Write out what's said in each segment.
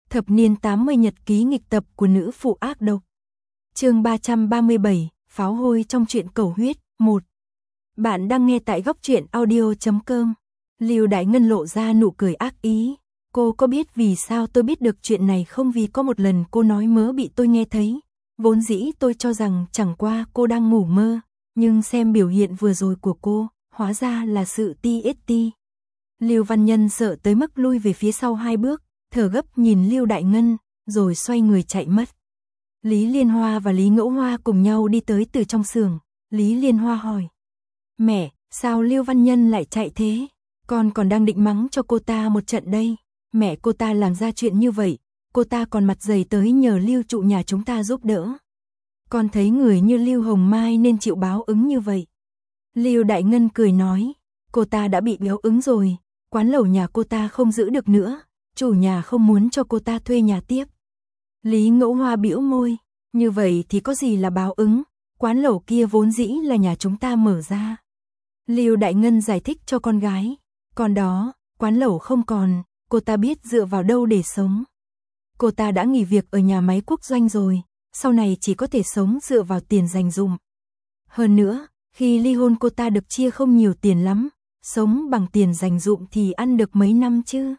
Thập niên 80 nhật ký nghịch tập của nữ phụ ác độc. Chương 337, pháo hôi trong truyện cầu huyết 1. Bạn đang nghe tại góc truyện audio.com. Lưu Đại Ngân lộ ra nụ cười ác ý. Cô có biết vì sao tôi biết được chuyện này không? Vì có một lần cô nói mớ bị tôi nghe thấy. Vốn dĩ tôi cho rằng chẳng qua cô đang ngủ mơ, nhưng xem biểu hiện vừa rồi của cô, hóa ra là sự TST. Lưu Văn Nhân sợ tới mức lui về phía sau 2 bước, thở gấp nhìn Lưu Đại Ngân, rồi xoay người chạy mất. Lý Liên Hoa và Lý Ngẫu Hoa cùng nhau đi tới từ trong xưởng. Lý Liên Hoa hỏi: "Mẹ, sao Lưu Văn Nhân lại chạy thế? Con còn đang định mắng cho cô ta một trận đây. Mẹ cô ta làm ra chuyện như vậy, cô ta còn mặt dày tới nhờ Lưu trụ nhà chúng ta giúp đỡ. Con thấy người như Lưu Hồng Mai nên chịu báo ứng như vậy." Lưu Đại Ngân cười nói: "Cô ta đã bị báo ứng rồi, quán lẩu nhà cô ta không giữ được nữa, chủ nhà không muốn cho cô ta thuê nhà tiếp." Lý Ngẫu Hoa bĩu môi: "Như vậy thì có gì là báo ứng, quán lẩu kia vốn dĩ là nhà chúng ta mở ra." Lưu Đại Ngân giải thích cho con gái: "Còn đó, quán lẩu không còn, cô ta biết dựa vào đâu để sống. Cô ta đã nghỉ việc ở nhà máy quốc doanh rồi, sau này chỉ có thể sống dựa vào tiền dành dụm. Hơn nữa, khi ly hôn cô ta được chia không nhiều tiền lắm, sống bằng tiền dành dụm thì ăn được mấy năm chứ."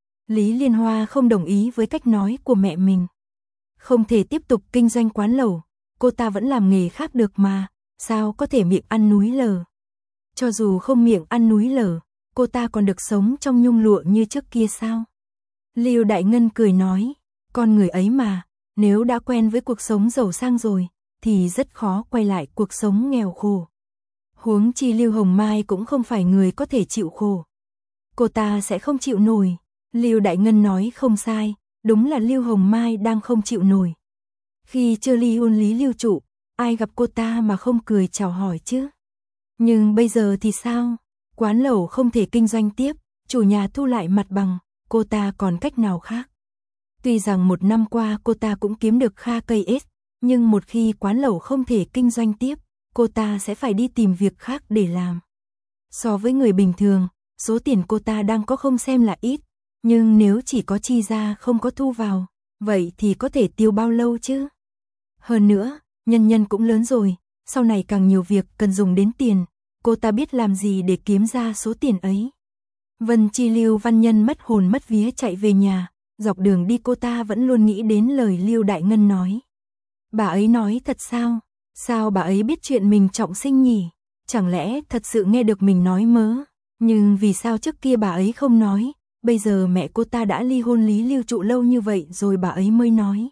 Lý Liên Hoa không đồng ý với cách nói của mẹ mình. Không thể tiếp tục kinh doanh quán lẩu, cô ta vẫn làm nghề khác được mà, sao có thể miệng ăn núi lở. Cho dù không miệng ăn núi lở, cô ta còn được sống trong nhung lụa như trước kia sao? Lưu Đại Ngân cười nói: "Con người ấy mà, nếu đã quen với cuộc sống giàu sang rồi, thì rất khó quay lại cuộc sống nghèo khổ. Huống chi Lưu Hồng Mai cũng không phải người có thể chịu khổ. Cô ta sẽ không chịu nổi." Lưu Đại Ngân nói không sai, đúng là Lưu Hồng Mai đang không chịu nổi. Khi chưa ly hôn Lý Lưu trụ, ai gặp cô ta mà không cười chào hỏi chứ? Nhưng bây giờ thì sao? Quán lẩu không thể kinh doanh tiếp, chủ nhà thu lại mặt bằng, cô ta còn cách nào khác? Tuy rằng 1 năm qua cô ta cũng kiếm được kha cây ếch, nhưng một khi quán lẩu không thể kinh doanh tiếp, cô ta sẽ phải đi tìm việc khác để làm. So với người bình thường, số tiền cô ta đang có không xem là ít, nhưng nếu chỉ có chi ra không có thu vào, vậy thì có thể tiêu bao lâu chứ? Hơn nữa, Nhân Nhân cũng lớn rồi, sau này càng nhiều việc cần dùng đến tiền, cô ta biết làm gì để kiếm ra số tiền ấy. Vân Chi Lưu Văn Nhân mất hồn mất vía chạy về nhà, dọc đường đi cô ta vẫn luôn nghĩ đến lời Lưu Đại Ngân nói. Bà ấy nói thật sao? Sao bà ấy biết chuyện mình trọng sinh nhỉ? Chẳng lẽ thật sự nghe được mình nói mớ? Nhưng vì sao trước kia bà ấy không nói? Bây giờ mẹ cô ta đã ly hôn Lý Lưu trụ lâu như vậy rồi bà ấy mới nói.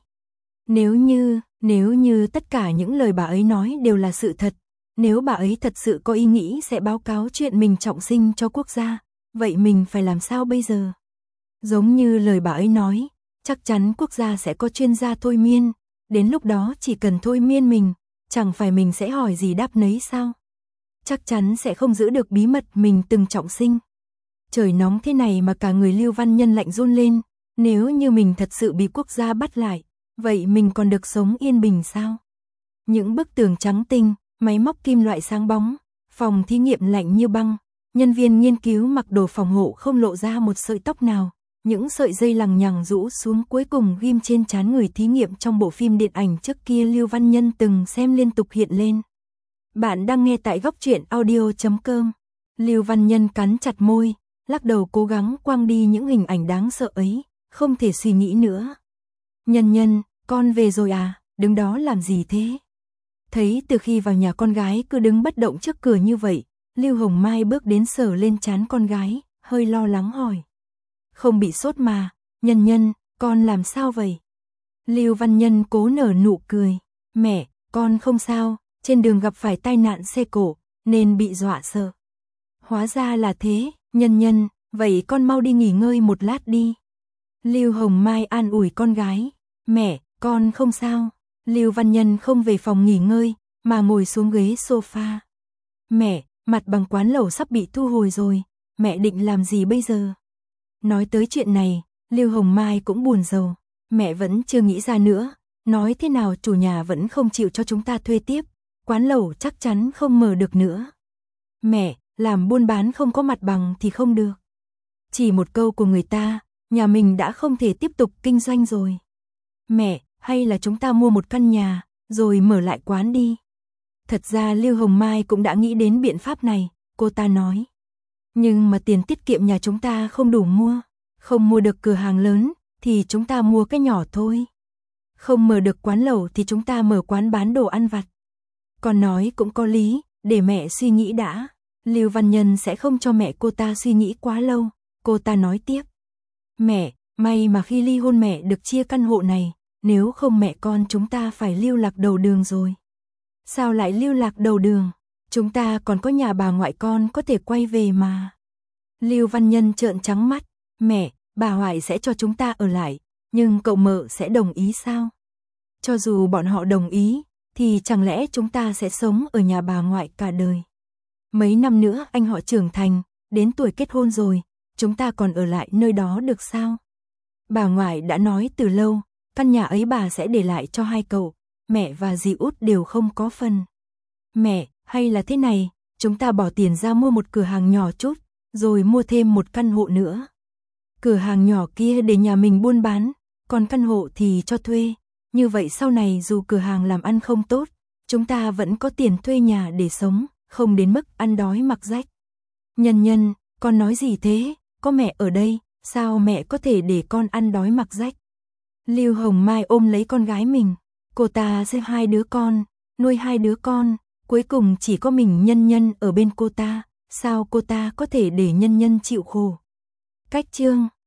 Nếu như tất cả những lời bà ấy nói đều là sự thật, nếu bà ấy thật sự có ý nghĩ sẽ báo cáo chuyện mình trọng sinh cho quốc gia, vậy mình phải làm sao bây giờ? Giống như lời bà ấy nói, chắc chắn quốc gia sẽ có chuyên gia thôi miên, đến lúc đó chỉ cần thôi miên mình, chẳng phải mình sẽ hỏi gì đáp nấy sao? Chắc chắn sẽ không giữ được bí mật mình từng trọng sinh. Trời nóng thế này mà cả người Lưu Văn Nhân lạnh run lên, nếu như mình thật sự bị quốc gia bắt lại, vậy mình còn được sống yên bình sao? Những bức tường trắng tinh, máy móc kim loại sáng bóng, phòng thí nghiệm lạnh như băng, nhân viên nghiên cứu mặc đồ phòng hộ không lộ ra một sợi tóc nào, những sợi dây lằng nhằng rũ xuống cuối cùng ghim trên trán người thí nghiệm trong bộ phim điện ảnh trước kia Lưu Văn Nhân từng xem liên tục hiện lên. Bạn đang nghe tại góc truyện audio.com. Lưu Văn Nhân cắn chặt môi, lắc đầu cố gắng quăng đi những hình ảnh đáng sợ ấy, không thể suy nghĩ nữa. Nhân Nhân, con về rồi à, đứng đó làm gì thế? Thấy từ khi vào nhà con gái cứ đứng bất động trước cửa như vậy, Lưu Hồng Mai bước đến sờ lên trán con gái, hơi lo lắng hỏi. Không bị sốt mà, Nhân Nhân, con làm sao vậy? Lưu Văn Nhân cố nở nụ cười. Mẹ, con không sao, trên đường gặp phải tai nạn xe cộ, nên bị dọa sợ. Hóa ra là thế, Nhân Nhân, vậy con mau đi nghỉ ngơi một lát đi. Lưu Hồng Mai an ủi con gái. Mẹ, con không sao. Lưu Văn Nhân không về phòng nghỉ ngơi, mà ngồi xuống ghế sofa. Mẹ, mặt bằng quán lẩu sắp bị thu hồi rồi, mẹ định làm gì bây giờ? Nói tới chuyện này, Lưu Hồng Mai cũng buồn rầu. Mẹ vẫn chưa nghĩ ra nữa, nói thế nào chủ nhà vẫn không chịu cho chúng ta thuê tiếp, quán lẩu chắc chắn không mở được nữa. Mẹ, làm buôn bán không có mặt bằng thì không được. Chỉ một câu của người ta, Nhà mình đã không thể tiếp tục kinh doanh rồi. Mẹ, hay là chúng ta mua một căn nhà, rồi mở lại quán đi. Thật ra Lưu Hồng Mai cũng đã nghĩ đến biện pháp này, cô ta nói. Nhưng mà tiền tiết kiệm nhà chúng ta không đủ mua. Không mua được cửa hàng lớn, thì chúng ta mua cái nhỏ thôi. Không mở được quán lẩu thì chúng ta mở quán bán đồ ăn vặt. Con nói cũng có lý, để mẹ suy nghĩ đã. Lưu Văn Nhân sẽ không cho mẹ cô ta suy nghĩ quá lâu. Cô ta nói tiếp. Mẹ, may mà khi ly hôn mẹ được chia căn hộ này, nếu không mẹ con chúng ta phải lưu lạc đầu đường rồi. Sao lại lưu lạc đầu đường? Chúng ta còn có nhà bà ngoại con có thể quay về mà. Lưu Văn Nhân trợn trắng mắt. Mẹ, bà ngoại sẽ cho chúng ta ở lại, nhưng cậu mợ sẽ đồng ý sao? Cho dù bọn họ đồng ý, thì chẳng lẽ chúng ta sẽ sống ở nhà bà ngoại cả đời? Mấy năm nữa anh họ trưởng thành, đến tuổi kết hôn rồi, chúng ta còn ở lại nơi đó được sao? Bà ngoại đã nói từ lâu, căn nhà ấy bà sẽ để lại cho hai cậu, mẹ và dì út đều không có phần. Mẹ, hay là thế này, chúng ta bỏ tiền ra mua một cửa hàng nhỏ chút, rồi mua thêm một căn hộ nữa. Cửa hàng nhỏ kia để nhà mình buôn bán, còn căn hộ thì cho thuê. Như vậy sau này dù cửa hàng làm ăn không tốt, chúng ta vẫn có tiền thuê nhà để sống, không đến mức ăn đói mặc rách. Nhân Nhân, con nói gì thế? Có mẹ ở đây, sao mẹ có thể để con ăn đói mặc rách? Lưu Hồng Mai ôm lấy con gái mình, cô ta sinh hai đứa con, nuôi hai đứa con, cuối cùng chỉ có mình Nhân Nhân ở bên cô ta, sao cô ta có thể để Nhân Nhân chịu khổ? Cách chương